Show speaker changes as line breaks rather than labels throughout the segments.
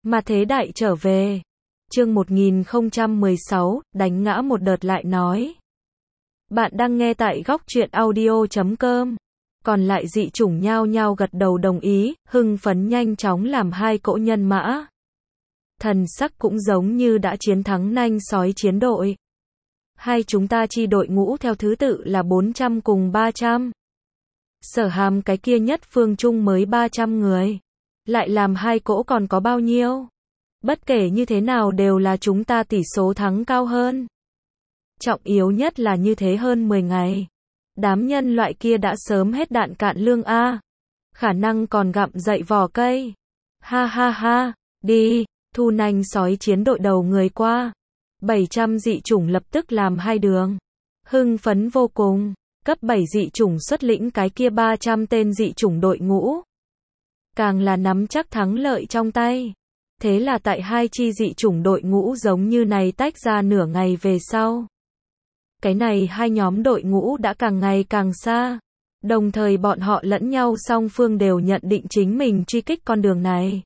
Mà thế đại trở về. Chương 1016, đánh ngã một đợt lại nói. Bạn đang nghe tại góc truyện audio.com. Còn lại dị chủng nhao nhao gật đầu đồng ý, hưng phấn nhanh chóng làm hai cỗ nhân mã. Thần sắc cũng giống như đã chiến thắng nanh sói chiến đội. Hai chúng ta chi đội ngũ theo thứ tự là 400 cùng 300. Sở Hàm cái kia nhất phương chung mới 300 người. Lại làm hai cỗ còn có bao nhiêu? Bất kể như thế nào đều là chúng ta tỷ số thắng cao hơn. Trọng yếu nhất là như thế hơn 10 ngày. Đám nhân loại kia đã sớm hết đạn cạn lương a. Khả năng còn gặm dậy vỏ cây. Ha ha ha, đi, thu nanh sói chiến đội đầu người qua. 700 dị chủng lập tức làm hai đường. Hưng phấn vô cùng, cấp 7 dị chủng xuất lĩnh cái kia 300 tên dị chủng đội ngũ. Càng là nắm chắc thắng lợi trong tay. Thế là tại hai chi dị chủng đội ngũ giống như này tách ra nửa ngày về sau. Cái này hai nhóm đội ngũ đã càng ngày càng xa. Đồng thời bọn họ lẫn nhau song phương đều nhận định chính mình truy kích con đường này.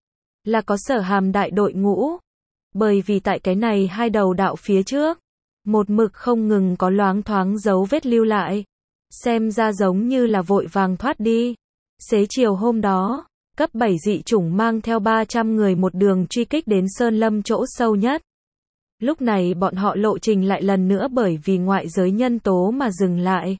Là có Sở Hàm đại đội ngũ. Bởi vì tại cái này hai đầu đạo phía trước. Một mực không ngừng có loáng thoáng dấu vết lưu lại. Xem ra giống như là vội vàng thoát đi. Xế chiều hôm đó. Cấp 7 dị chủng mang theo 300 người một đường truy kích đến Sơn Lâm chỗ sâu nhất. Lúc này bọn họ lộ trình lại lần nữa bởi vì ngoại giới nhân tố mà dừng lại.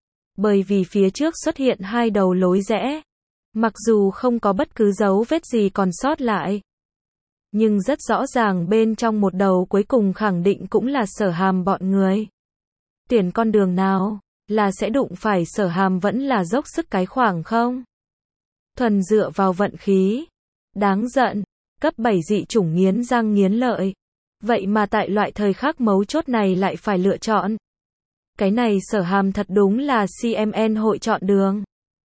Bởi vì phía trước xuất hiện hai đầu lối rẽ. Mặc dù không có bất cứ dấu vết gì còn sót lại. Nhưng rất rõ ràng bên trong một đầu cuối cùng khẳng định cũng là Sở Hàm bọn người. Tuyển con đường nào, là sẽ đụng phải Sở Hàm vẫn là dốc sức cái khoảng không? Thuần dựa vào vận khí. Đáng giận, cấp 7 dị chủng nghiến răng nghiến lợi. Vậy mà tại loại thời khắc mấu chốt này lại phải lựa chọn. Cái này Sở Hàm thật đúng là CMN hội chọn đường.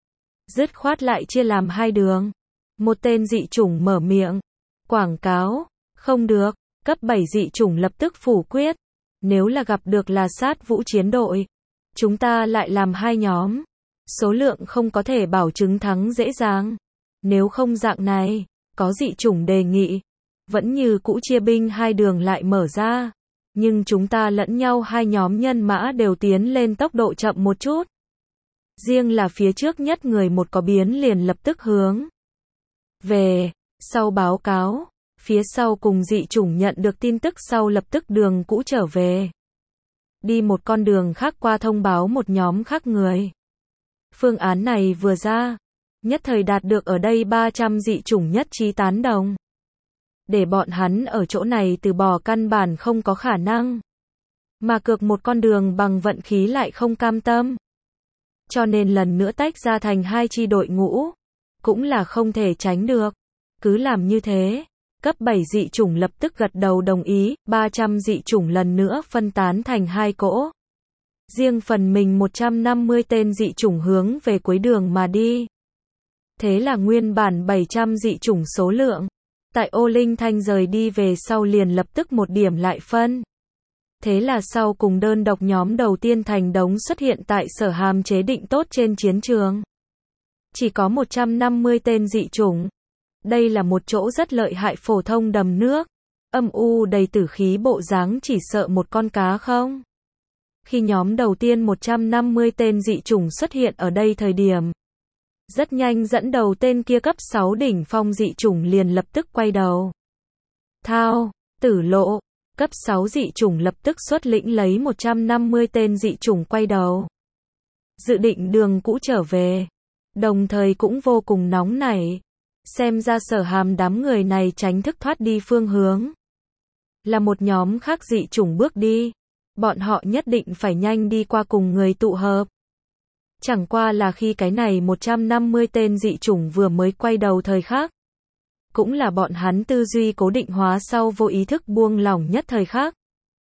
Dứt khoát lại chia làm hai đường. Một tên dị chủng mở miệng. Quảng cáo, không được, cấp 7 dị chủng lập tức phủ quyết. Nếu là gặp được là sát vũ chiến đội. Chúng ta lại làm hai nhóm. Số lượng không có thể bảo chứng thắng dễ dàng. Nếu không dạng này, có dị chủng đề nghị. Vẫn như cũ chia binh hai đường lại mở ra. Nhưng chúng ta lẫn nhau hai nhóm nhân mã đều tiến lên tốc độ chậm một chút. Riêng là phía trước nhất người một có biến liền lập tức hướng về, sau báo cáo, phía sau cùng dị chủng nhận được tin tức sau lập tức đường cũ trở về. Đi một con đường khác qua thông báo một nhóm khác người. Phương án này vừa ra, nhất thời đạt được ở đây 300 dị chủng nhất trí tán đồng. Để bọn hắn ở chỗ này từ bỏ căn bản không có khả năng. Mà cược một con đường bằng vận khí lại không cam tâm. Cho nên lần nữa tách ra thành hai chi đội ngũ. Cũng là không thể tránh được. Cứ làm như thế. Cấp 7 dị chủng lập tức gật đầu đồng ý. 300 dị chủng lần nữa phân tán thành hai cỗ. Riêng phần mình 150 tên dị chủng hướng về cuối đường mà đi. Thế là nguyên bản 700 dị chủng số lượng. Tại Ô Linh Thanh rời đi về sau liền lập tức một điểm lại phân. Thế là sau cùng đơn độc nhóm đầu tiên thành đống xuất hiện tại Sở Hàm chế định tốt trên chiến trường. Chỉ có 150 tên dị chủng. Đây là một chỗ rất lợi hại phổ thông đầm nước. Âm u đầy tử khí bộ dáng chỉ sợ một con cá không. Khi nhóm đầu tiên 150 tên dị chủng xuất hiện ở đây thời điểm. Rất nhanh dẫn đầu tên kia cấp 6 đỉnh phong dị chủng liền lập tức quay đầu. Thao, Tử Lộ, cấp 6 dị chủng lập tức xuất lĩnh lấy 150 tên dị chủng quay đầu. Dự định đường cũ trở về. Đồng thời cũng vô cùng nóng nảy. Xem ra Sở Hàm đám người này tránh thức thoát đi phương hướng. Là một nhóm khác dị chủng bước đi. Bọn họ nhất định phải nhanh đi qua cùng người tụ hợp. Chẳng qua là khi cái này 150 tên dị chủng vừa mới quay đầu thời khắc. Cũng là bọn hắn tư duy cố định hóa sau vô ý thức buông lỏng nhất thời khắc.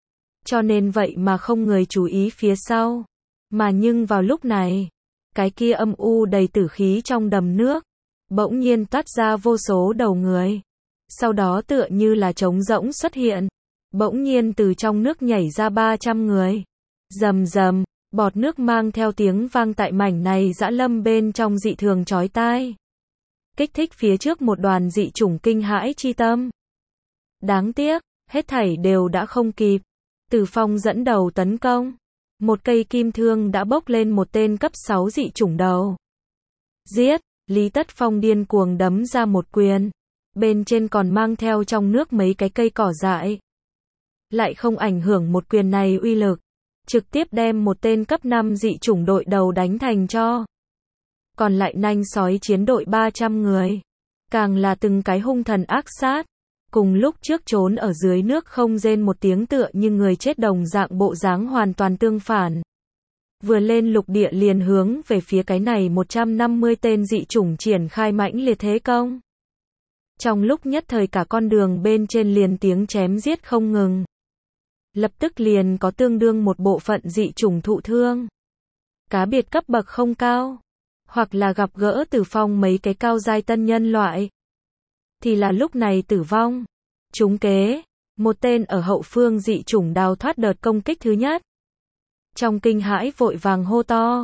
Cho nên vậy mà không người chú ý phía sau. Mà nhưng vào lúc này, cái kia âm u đầy tử khí trong đầm nước, bỗng nhiên toát ra vô số đầu người. Sau đó tựa như là trống rỗng xuất hiện. Bỗng nhiên từ trong nước nhảy ra 300 người. Rầm rầm. Bọt nước mang theo tiếng vang tại mảnh này dã lâm bên trong dị thường chói tai. kích thích phía trước một đoàn dị chủng kinh hãi chi tâm. Đáng tiếc, hết thảy đều đã không kịp. Tử Phong dẫn đầu tấn công. Một cây kim thương đã bốc lên một tên cấp 6 dị chủng đầu. Giết, Lý Tất Phong điên cuồng đấm ra một quyền. Bên trên còn mang theo trong nước mấy cái cây cỏ dại. Lại không ảnh hưởng một quyền này uy lực. Trực tiếp đem một tên cấp 5 dị chủng đội đầu đánh thành tro. Còn lại nanh sói chiến đội 300 người. Càng là từng cái hung thần ác sát. Cùng lúc trước trốn ở dưới nước không rên một tiếng tựa như người chết đồng dạng bộ dáng hoàn toàn tương phản. Vừa lên lục địa liền hướng về phía cái này 150 tên dị chủng triển khai mãnh liệt thế công. Trong lúc nhất thời cả con đường bên trên liền tiếng chém giết không ngừng. Lập tức liền có tương đương một bộ phận dị chủng thụ thương. Cá biệt cấp bậc không cao. Hoặc là gặp gỡ Tử Phong mấy cái cao giai tân nhân loại. Thì là lúc này tử vong. Trúng kế. Một tên ở hậu phương dị chủng đào thoát đợt công kích thứ nhất. Trong kinh hãi vội vàng hô to.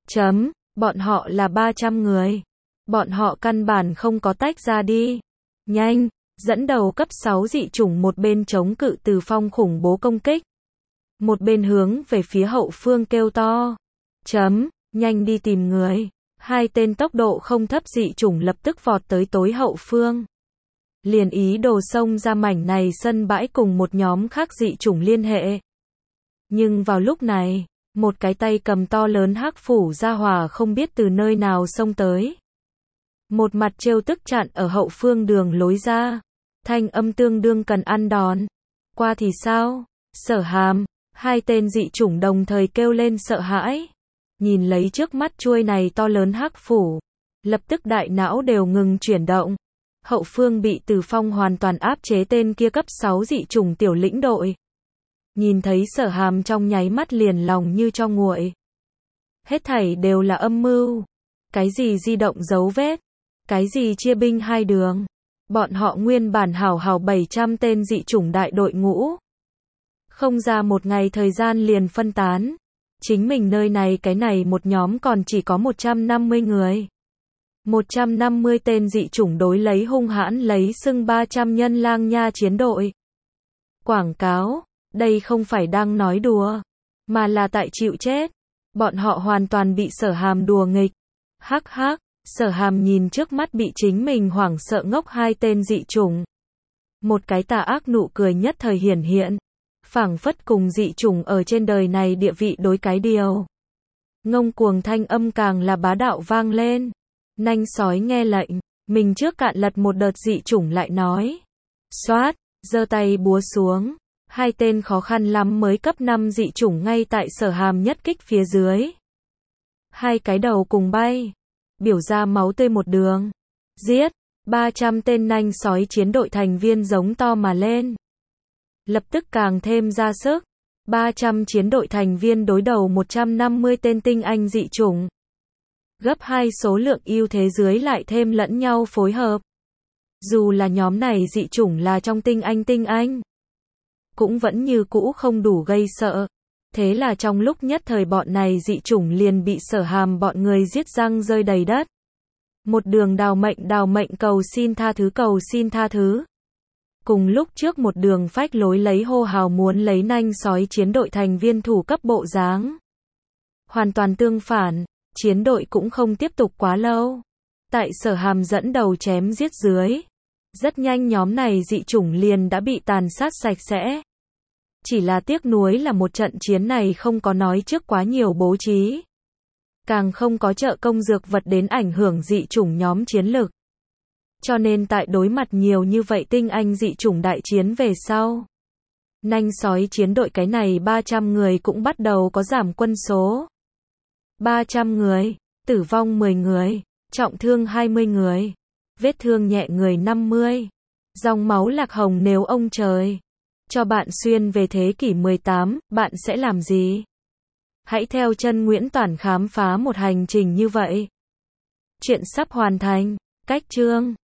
Bọn họ là 300 người. Bọn họ căn bản không có tách ra đi. Nhanh, dẫn đầu cấp 6 dị chủng một bên chống cự Tử Phong khủng bố công kích. Một bên hướng về phía hậu phương kêu to. Nhanh đi tìm người. Hai tên tốc độ không thấp dị chủng lập tức vọt tới tối hậu phương. Liền ý đồ xông ra mảnh này sân bãi cùng một nhóm khác dị chủng liên hệ. Nhưng vào lúc này, một cái tay cầm to lớn hắc phủ ra hỏa không biết từ nơi nào xông tới. Một mặt trêu tức chặn ở hậu phương đường lối ra. Thanh âm tương đương cần ăn đòn. Qua thì sao? Sở Hàm, hai tên dị chủng đồng thời kêu lên sợ hãi. Nhìn lấy trước mắt chuôi này to lớn hắc phủ. Lập tức đại não đều ngừng chuyển động. Hậu phương bị Tử Phong hoàn toàn áp chế tên kia cấp 6 dị chủng tiểu lĩnh đội. Nhìn thấy Sở Hàm trong nháy mắt liền lòng như cho nguội. Hết thảy đều là âm mưu. Cái gì di động dấu vết. Cái gì chia binh hai đường. Bọn họ nguyên bản hảo 700 tên dị chủng đại đội ngũ. Không ra một ngày thời gian liền phân tán. Chính mình nơi này cái này một nhóm còn chỉ có 150 người. 150 tên dị chủng đối lấy hung hãn lấy xưng 300 nhân lang nha chiến đội. Quảng cáo, đây không phải đang nói đùa, mà là tại chịu chết. Bọn họ hoàn toàn bị Sở Hàm đùa nghịch. Hắc hắc, Sở Hàm nhìn trước mắt bị chính mình hoảng sợ ngốc hai tên dị chủng. Một cái tà ác nụ cười nhất thời hiển hiện. Phảng phất cùng dị chủng ở trên đời này địa vị đối cái điều. Ngông cuồng thanh âm càng là bá đạo vang lên. Nanh sói nghe lệnh, mình trước cạn lật một đợt dị chủng lại nói. Xoát, giơ tay búa xuống. Hai tên khó khăn lắm mới cấp 5 dị chủng ngay tại Sở Hàm nhất kích phía dưới. Hai cái đầu cùng bay. Biểu ra máu tươi một đường. Giết, 300 tên nanh sói chiến đội thành viên giống to mà lên. Lập tức càng thêm ra sức. 300 chiến đội thành viên đối đầu 150 tên tinh anh dị chủng. Gấp 2 số lượng ưu thế dưới lại thêm lẫn nhau phối hợp. Dù là nhóm này dị chủng là trong tinh anh, cũng vẫn như cũ không đủ gây sợ. Thế là trong lúc nhất thời bọn này dị chủng liền bị Sở Hàm bọn người giết răng rơi đầy đất. Một đường đào mệnh cầu xin tha thứ. Cùng lúc trước một đường phách lối lấy hô hào muốn lấy nanh sói chiến đội thành viên thủ cấp bộ dáng. Hoàn toàn tương phản, chiến đội cũng không tiếp tục quá lâu. Tại Sở Hàm dẫn đầu chém giết dưới. Rất nhanh nhóm này dị chủng liền đã bị tàn sát sạch sẽ. Chỉ là tiếc nuối là một trận chiến này không có nói trước quá nhiều bố trí. Càng không có trợ công dược vật đến ảnh hưởng dị chủng nhóm chiến lực. Cho nên tại đối mặt nhiều như vậy tinh anh dị chủng đại chiến về sau. Nanh sói chiến đội cái này 300 người cũng bắt đầu có giảm quân số. 300 người, tử vong 10 người, trọng thương 20 người, vết thương nhẹ người 50. Dòng máu lạc hồng nếu ông trời cho bạn xuyên về thế kỷ 18, bạn sẽ làm gì? Hãy theo chân Nguyễn Toản khám phá một hành trình như vậy. Chuyện sắp hoàn thành. Cách chương